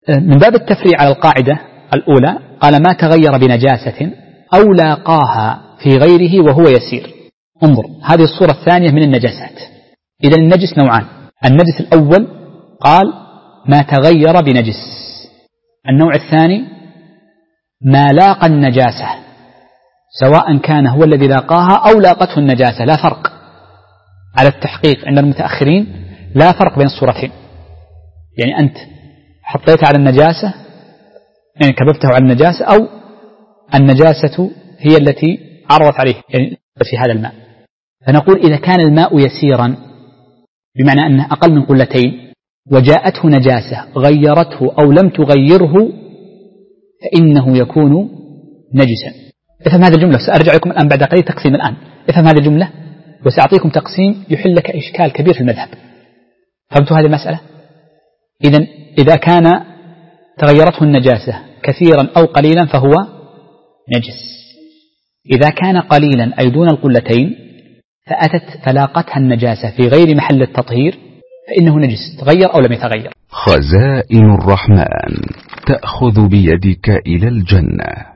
من باب التفريع على القاعدة الأولى قال ما تغير بنجاسة أو لاقاها في غيره وهو يسير. انظر، هذه الصورة الثانية من النجاسات. إذا النجس نوعان. النجس الأول قال ما تغير بنجس. النوع الثاني ما لاقى النجاسة، سواء كان هو الذي لاقاها أو لاقته النجاسة، لا فرق. على التحقيق عند المتأخرين لا فرق بين الصورتين. يعني أنت حطيت على النجاسة، يعني كببته على النجاسة، أو النجاسة هي التي عرضت عليه يعني في هذا الماء. فنقول إذا كان الماء يسيرا بمعنى أنه أقل من قلتين وجاءته نجاسة غيرته أو لم تغيره فإنه يكون نجسا. افهم هذه الجملة. سأرجع لكم الآن بعد قليل تقسيم الآن. افهم هذه الجملة وسأعطيكم تقسيم يحل لك إشكال كبير في المذهب. فهمتوا هذه المسألة؟ إذا كان تغيرته النجاسة كثيرا أو قليلا فهو نجس. إذا كان قليلا أي دون القلتين فأتت فلاقتها النجاسة في غير محل التطهير فإنه نجس، تغير أو لم يتغير. خزائن الرحمن تأخذ بيدك إلى الجنة.